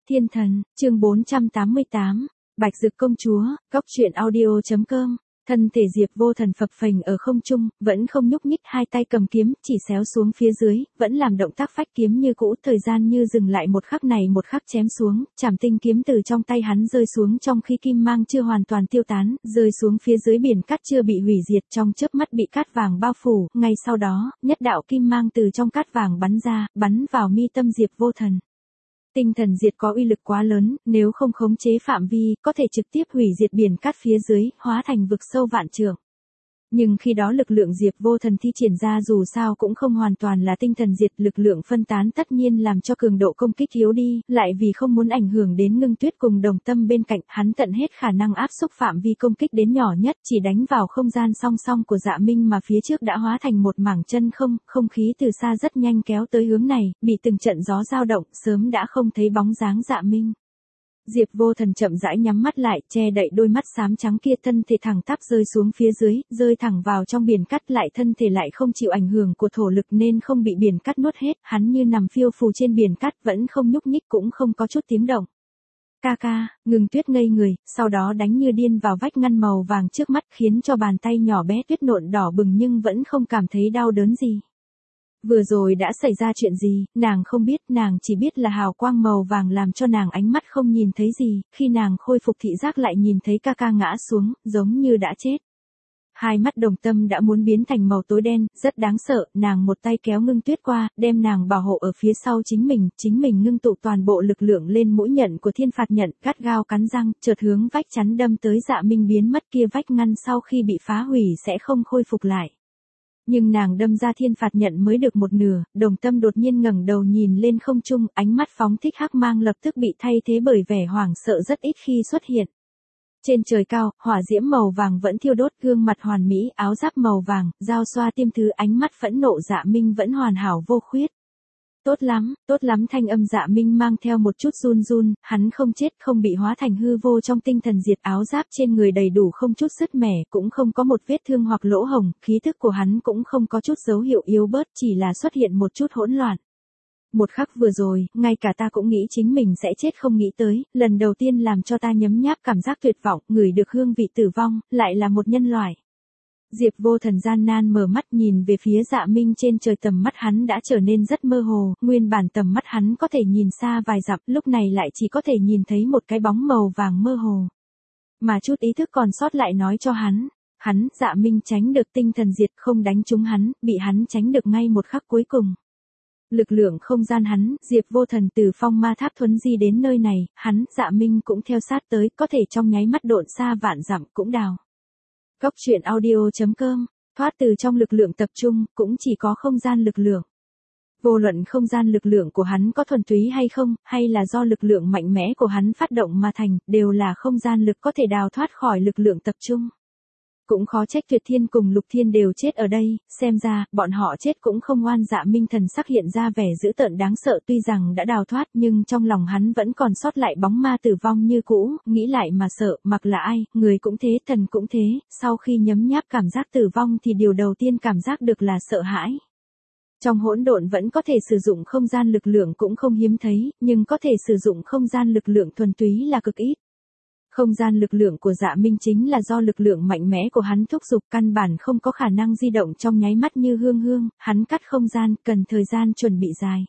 Thiên thần, chương 488, Bạch Dực công chúa, góc truyện audio.com. Thân thể Diệp Vô Thần phập phềnh ở không trung, vẫn không nhúc nhích, hai tay cầm kiếm, chỉ xéo xuống phía dưới, vẫn làm động tác phách kiếm như cũ, thời gian như dừng lại một khắc này một khắc chém xuống, chảm tinh kiếm từ trong tay hắn rơi xuống trong khi kim mang chưa hoàn toàn tiêu tán, rơi xuống phía dưới biển cát chưa bị hủy diệt, trong chớp mắt bị cát vàng bao phủ, ngay sau đó, nhất đạo kim mang từ trong cát vàng bắn ra, bắn vào mi tâm Diệp Vô Thần. Tinh thần diệt có uy lực quá lớn, nếu không khống chế phạm vi, có thể trực tiếp hủy diệt biển cát phía dưới, hóa thành vực sâu vạn trượng. Nhưng khi đó lực lượng Diệp Vô Thần thi triển ra dù sao cũng không hoàn toàn là tinh thần diệt, lực lượng phân tán tất nhiên làm cho cường độ công kích yếu đi, lại vì không muốn ảnh hưởng đến Ngưng Tuyết cùng Đồng Tâm bên cạnh, hắn tận hết khả năng áp xúc phạm vi công kích đến nhỏ nhất, chỉ đánh vào không gian song song của Dạ Minh mà phía trước đã hóa thành một mảng chân không, không khí từ xa rất nhanh kéo tới hướng này, bị từng trận gió dao động, sớm đã không thấy bóng dáng Dạ Minh. Diệp Vô Thần chậm rãi nhắm mắt lại, che đậy đôi mắt xám trắng kia, thân thể thẳng tắp rơi xuống phía dưới, rơi thẳng vào trong biển cát, lại thân thể lại không chịu ảnh hưởng của thổ lực nên không bị biển cát nuốt hết, hắn như nằm phiêu phù trên biển cát, vẫn không nhúc nhích cũng không có chút tiếng động. Ca ca, Ngưng Tuyết ngây người, sau đó đánh như điên vào vách ngăn màu vàng trước mắt, khiến cho bàn tay nhỏ bé tuyết nộn đỏ bừng nhưng vẫn không cảm thấy đau đớn gì. Vừa rồi đã xảy ra chuyện gì, nàng không biết, nàng chỉ biết là hào quang màu vàng làm cho nàng ánh mắt không nhìn thấy gì, khi nàng khôi phục thị giác lại nhìn thấy ca ca ngã xuống, giống như đã chết. Hai mắt Đồng Tâm đã muốn biến thành màu tối đen, rất đáng sợ, nàng một tay kéo Ngưng Tuyết qua, đem nàng bảo hộ ở phía sau chính mình ngưng tụ toàn bộ lực lượng lên mũi nhận của thiên phạt nhận, gắt gao cắn răng, chợt hướng vách chắn đâm tới. Dạ Minh biến mất kia vách ngăn sau khi bị phá hủy sẽ không khôi phục lại. Nhưng nàng đâm ra thiên phạt nhận mới được một nửa, Đồng Tâm đột nhiên ngẩng đầu nhìn lên không trung, ánh mắt phóng thích hắc mang lập tức bị thay thế bởi vẻ hoảng sợ rất ít khi xuất hiện. Trên trời cao, hỏa diễm màu vàng vẫn thiêu đốt, gương mặt hoàn mỹ, áo giáp màu vàng, dao xoa tiêm thứ, ánh mắt phẫn nộ Dạ Minh vẫn hoàn hảo vô khuyết. Tốt lắm, thanh âm Dạ Minh mang theo một chút run run, hắn không chết, không bị hóa thành hư vô trong tinh thần diệt, áo giáp trên người đầy đủ không chút sứt mẻ, cũng không có một vết thương hoặc lỗ hổng, khí thức của hắn cũng không có chút dấu hiệu yếu bớt, chỉ là xuất hiện một chút hỗn loạn. Một khắc vừa rồi, ngay cả ta cũng nghĩ chính mình sẽ chết, không nghĩ tới, lần đầu tiên làm cho ta nhấm nháp cảm giác tuyệt vọng, ngửi được hương vị tử vong, lại là một nhân loại. Diệp Vô Thần gian nan mở mắt nhìn về phía Dạ Minh trên trời, tầm mắt hắn đã trở nên rất mơ hồ, nguyên bản tầm mắt hắn có thể nhìn xa vài dặm, lúc này lại chỉ có thể nhìn thấy một cái bóng màu vàng mơ hồ. Mà chút ý thức còn sót lại nói cho hắn, Dạ Minh tránh được tinh thần diệt, không đánh trúng hắn, bị hắn tránh được ngay một khắc cuối cùng. Lực lượng không gian Diệp Vô Thần từ phong ma tháp thuấn di đến nơi này, Dạ Minh cũng theo sát tới, có thể trong nháy mắt độn xa vạn dặm cũng đào. Góc truyện audio.com, thoát từ trong lực lượng tập trung, cũng chỉ có không gian lực lượng. Vô luận không gian lực lượng của hắn có thuần túy hay không, hay là do lực lượng mạnh mẽ của hắn phát động mà thành, đều là không gian lực có thể đào thoát khỏi lực lượng tập trung. Cũng khó trách Tuyệt Thiên cùng Lục Thiên đều chết ở đây, xem ra, bọn họ chết cũng không oan. Dạ Minh thần sắc hiện ra vẻ dữ tợn đáng sợ, tuy rằng đã đào thoát nhưng trong lòng hắn vẫn còn sót lại bóng ma tử vong như cũ, nghĩ lại mà sợ, mặc là ai, người cũng thế, thần cũng thế, sau khi nhấm nháp cảm giác tử vong thì điều đầu tiên cảm giác được là sợ hãi. Trong hỗn độn vẫn có thể sử dụng không gian lực lượng cũng không hiếm thấy, nhưng có thể sử dụng không gian lực lượng thuần túy là cực ít. Không gian lực lượng của Dạ Minh chính là do lực lượng mạnh mẽ của hắn thúc giục, căn bản không có khả năng di động trong nháy mắt như hương, hắn cắt không gian, cần thời gian chuẩn bị dài.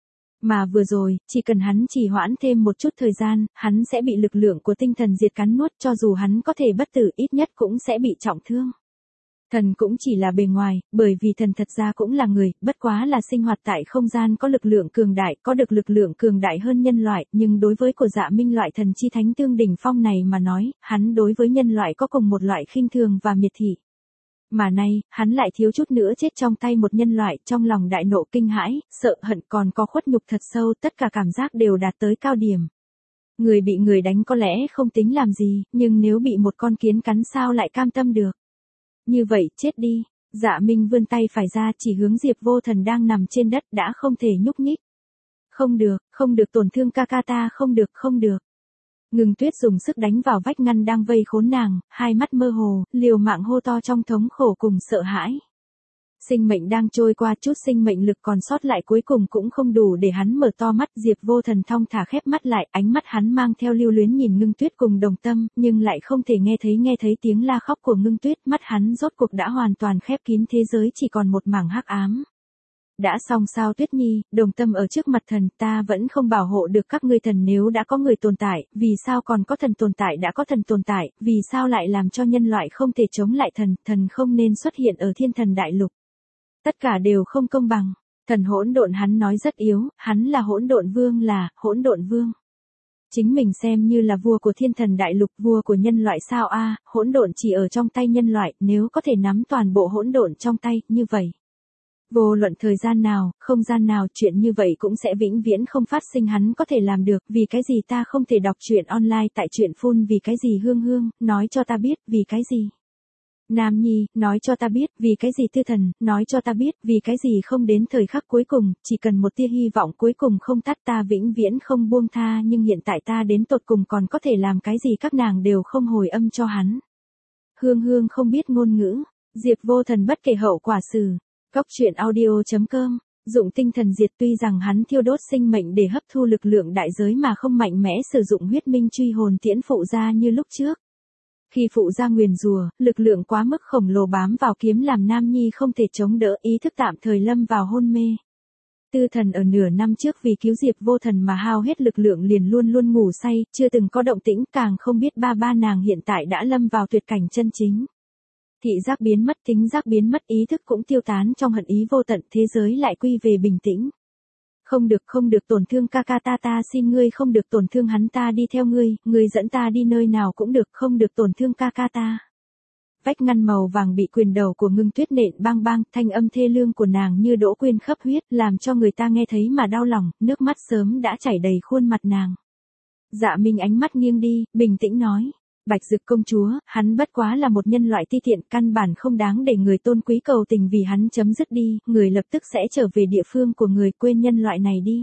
Mà vừa rồi, chỉ cần hắn trì hoãn thêm một chút thời gian, hắn sẽ bị lực lượng của tinh thần diệt cắn nuốt, cho dù hắn có thể bất tử ít nhất cũng sẽ bị trọng thương. Thần cũng chỉ là bề ngoài, bởi vì thần thật ra cũng là người, bất quá là sinh hoạt tại không gian có lực lượng cường đại, có được lực lượng cường đại hơn nhân loại, nhưng đối với của Dạ Minh loại thần chi thánh tương đỉnh phong này mà nói, hắn đối với nhân loại có cùng một loại khinh thường và miệt thị. Mà nay, hắn lại thiếu chút nữa chết trong tay một nhân loại, trong lòng đại nộ kinh hãi, sợ hận còn có khuất nhục thật sâu, tất cả cảm giác đều đạt tới cao điểm. Người bị người đánh có lẽ không tính làm gì, nhưng nếu bị một con kiến cắn sao lại cam tâm được. Như vậy, chết đi. Dạ Minh vươn tay phải ra chỉ hướng Diệp Vô Thần đang nằm trên đất đã không thể nhúc nhích. Không được tổn thương ca ca ta, không được. Ngưng Tuyết dùng sức đánh vào vách ngăn đang vây khốn nàng, hai mắt mơ hồ, liều mạng hô to trong thống khổ cùng sợ hãi. Sinh mệnh đang trôi qua, chút sinh mệnh lực còn sót lại cuối cùng cũng không đủ để hắn mở to mắt. Diệp Vô Thần thong thả khép mắt lại, ánh mắt hắn mang theo lưu luyến nhìn Ngưng Tuyết cùng Đồng Tâm, nhưng lại không thể nghe thấy tiếng la khóc của Ngưng Tuyết. Mắt hắn rốt cuộc đã hoàn toàn khép kín, thế giới chỉ còn một mảng hắc ám. Đã xong sao Tuyết Nhi, Đồng Tâm ở trước mặt thần, ta vẫn không bảo hộ được các ngươi. Thần nếu đã có người tồn tại, vì sao còn có thần tồn tại? Đã có thần tồn tại, vì sao lại làm cho nhân loại không thể chống lại thần? Thần không nên xuất hiện ở Thiên Thần Đại Lục. Tất cả đều không công bằng. Thần hỗn độn, hắn nói rất yếu, hắn là hỗn độn vương, là hỗn độn vương. Chính mình xem như là vua của Thiên Thần Đại Lục, vua của nhân loại sao a? Hỗn độn chỉ ở trong tay nhân loại, nếu có thể nắm toàn bộ hỗn độn trong tay, như vậy, vô luận thời gian nào, không gian nào, chuyện như vậy cũng sẽ vĩnh viễn không phát sinh. Hắn có thể làm được. Vì cái gì ta không thể đọc truyện online tại truyện phun? Vì cái gì Hương Hương, nói cho ta biết, vì cái gì? Nam Nhi, nói cho ta biết, vì cái gì? Tư Thần, nói cho ta biết, vì cái gì? Không đến thời khắc cuối cùng, chỉ cần một tia hy vọng cuối cùng không tắt, ta vĩnh viễn không buông tha. Nhưng hiện tại ta đến tột cùng còn có thể làm cái gì? Các nàng đều không hồi âm cho hắn. Hương Hương không biết ngôn ngữ. Diệp Vô Thần bất kể hậu quả xử. Cóc truyện audio.com. Dụng tinh thần diệt, tuy rằng hắn thiêu đốt sinh mệnh để hấp thu lực lượng đại giới mà không mạnh mẽ sử dụng huyết minh truy hồn tiễn phụ ra như lúc trước. Khi phụ ra nguyền rùa, lực lượng quá mức khổng lồ bám vào kiếm làm Nam Nhi không thể chống đỡ, ý thức tạm thời lâm vào hôn mê. Tư Thần ở nửa năm trước vì cứu Diệp Vô Thần mà hao hết lực lượng, liền luôn luôn ngủ say, chưa từng có động tĩnh, càng không biết ba nàng hiện tại đã lâm vào tuyệt cảnh chân chính. Thị giác biến mất, thính giác biến mất, ý thức cũng tiêu tán trong hận ý vô tận, thế giới lại quy về bình tĩnh. Không được tổn thương ca ca ta xin ngươi không được tổn thương hắn, ta đi theo ngươi, ngươi dẫn ta đi nơi nào cũng được, không được tổn thương ca ca ta. Vách ngăn màu vàng bị quyền đầu của Ngưng Tuyết nện bang bang, thanh âm thê lương của nàng như đỗ quyên khắp huyết, làm cho người ta nghe thấy mà đau lòng, nước mắt sớm đã chảy đầy khuôn mặt nàng. Dạ Minh ánh mắt nghiêng đi, bình tĩnh nói. Bạch Dực công chúa, hắn bất quá là một nhân loại ti tiện, căn bản không đáng để người tôn quý cầu tình vì hắn chấm dứt đi, người lập tức sẽ trở về địa phương của người, quên nhân loại này đi.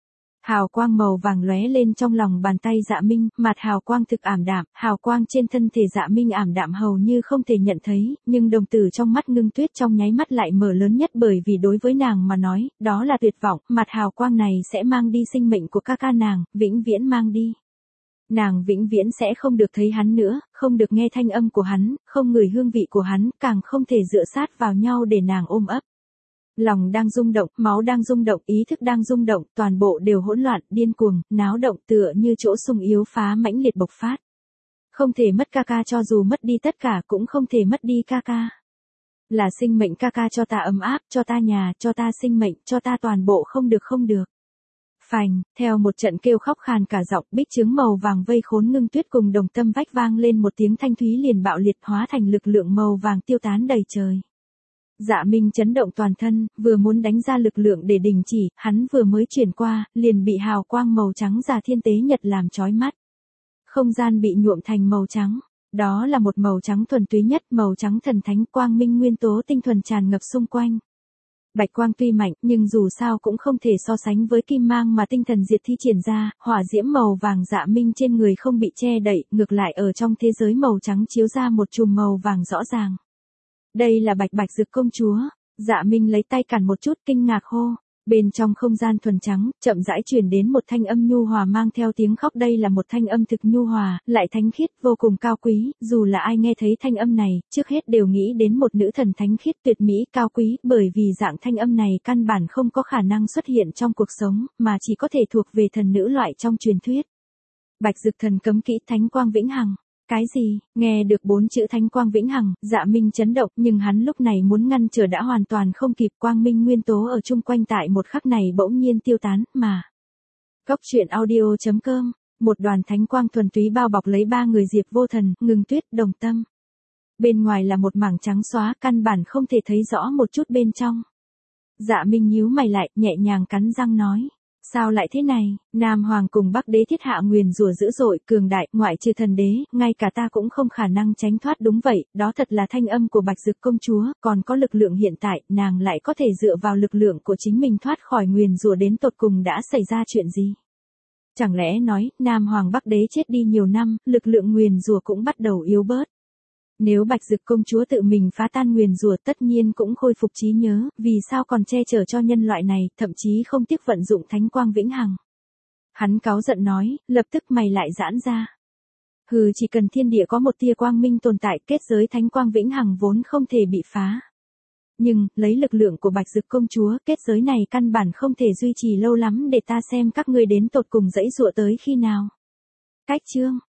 Hào quang màu vàng lóe lên trong lòng bàn tay Dạ Minh, mặt hào quang thực ảm đạm, hào quang trên thân thể Dạ Minh ảm đạm hầu như không thể nhận thấy, nhưng đồng tử trong mắt Ngưng Tuyết trong nháy mắt lại mở lớn nhất, bởi vì đối với nàng mà nói, đó là tuyệt vọng, mặt hào quang này sẽ mang đi sinh mệnh của ca ca nàng, vĩnh viễn mang đi. Nàng vĩnh viễn sẽ không được thấy hắn nữa, không được nghe thanh âm của hắn, không ngửi hương vị của hắn, càng không thể dựa sát vào nhau để nàng ôm ấp. Lòng đang rung động, máu đang rung động, ý thức đang rung động, toàn bộ đều hỗn loạn, điên cuồng, náo động, tựa như chỗ sung yếu phá mãnh liệt bộc phát. Không thể mất ca ca, cho dù mất đi tất cả cũng không thể mất đi ca ca. Là sinh mệnh, ca ca cho ta ấm áp, cho ta nhà, cho ta sinh mệnh, cho ta toàn bộ, không được. Phành, theo một trận kêu khóc khàn cả giọng, bích trướng màu vàng vây khốn Ngưng Tuyết cùng Đồng Tâm vách vang lên một tiếng thanh thúy liền bạo liệt, hóa thành lực lượng màu vàng tiêu tán đầy trời. Dạ Minh chấn động toàn thân, vừa muốn đánh ra lực lượng để đình chỉ, hắn vừa mới chuyển qua, liền bị hào quang màu trắng già thiên tế nhật làm chói mắt. Không gian bị nhuộm thành màu trắng, đó là một màu trắng thuần túy nhất, màu trắng thần thánh, quang minh nguyên tố tinh thuần tràn ngập xung quanh. Bạch quang tuy mạnh, nhưng dù sao cũng không thể so sánh với kim mang mà tinh thần diệt thi triển ra, hỏa diễm màu vàng Dạ Minh trên người không bị che đậy, ngược lại ở trong thế giới màu trắng chiếu ra một chùm màu vàng rõ ràng. Đây là Bạch Dực công chúa. Dạ Minh lấy tay cản một chút, kinh ngạc hô. Bên trong không gian thuần trắng, chậm rãi truyền đến một thanh âm nhu hòa mang theo tiếng khóc, đây là một thanh âm thực nhu hòa, lại thánh khiết, vô cùng cao quý, dù là ai nghe thấy thanh âm này, trước hết đều nghĩ đến một nữ thần thánh khiết tuyệt mỹ cao quý, bởi vì dạng thanh âm này căn bản không có khả năng xuất hiện trong cuộc sống, mà chỉ có thể thuộc về thần nữ loại trong truyền thuyết. Bạch Dực thần cấm kỹ thánh quang vĩnh hằng. Cái gì? Nghe được 4 chữ thánh quang vĩnh hằng, Dạ Minh chấn động, nhưng hắn lúc này muốn ngăn trở đã hoàn toàn không kịp, quang minh nguyên tố ở chung quanh tại một khắc này bỗng nhiên tiêu tán, mà. Cóc truyện audio.com, một đoàn thánh quang thuần túy bao bọc lấy 3 người Diệp Vô Thần, Ngưng Tuyết, Đồng Tâm. Bên ngoài là một mảng trắng xóa, căn bản không thể thấy rõ một chút bên trong. Dạ Minh nhíu mày lại, nhẹ nhàng cắn răng nói. Sao lại thế này? Nam Hoàng cùng Bắc Đế thiết hạ nguyền rủa dữ dội, cường đại, ngoại trừ thần đế, ngay cả ta cũng không khả năng tránh thoát. Đúng vậy, đó thật là thanh âm của Bạch Dực công chúa, còn có lực lượng hiện tại, nàng lại có thể dựa vào lực lượng của chính mình thoát khỏi nguyền rủa, đến tột cùng đã xảy ra chuyện gì? Chẳng lẽ nói, Nam Hoàng Bắc Đế chết đi nhiều năm, lực lượng nguyền rủa cũng bắt đầu yếu bớt? Nếu Bạch Dực công chúa tự mình phá tan nguyền rủa tất nhiên cũng khôi phục trí nhớ, vì sao còn che chở cho nhân loại này, thậm chí không tiếc vận dụng thánh quang vĩnh hằng. Hắn cáu giận nói, lập tức mày lại giãn ra. Hừ, chỉ cần thiên địa có một tia quang minh tồn tại, kết giới thánh quang vĩnh hằng vốn không thể bị phá. Nhưng, lấy lực lượng của Bạch Dực công chúa, kết giới này căn bản không thể duy trì lâu lắm, để ta xem các ngươi đến tột cùng giãy giụa tới khi nào. Cách chương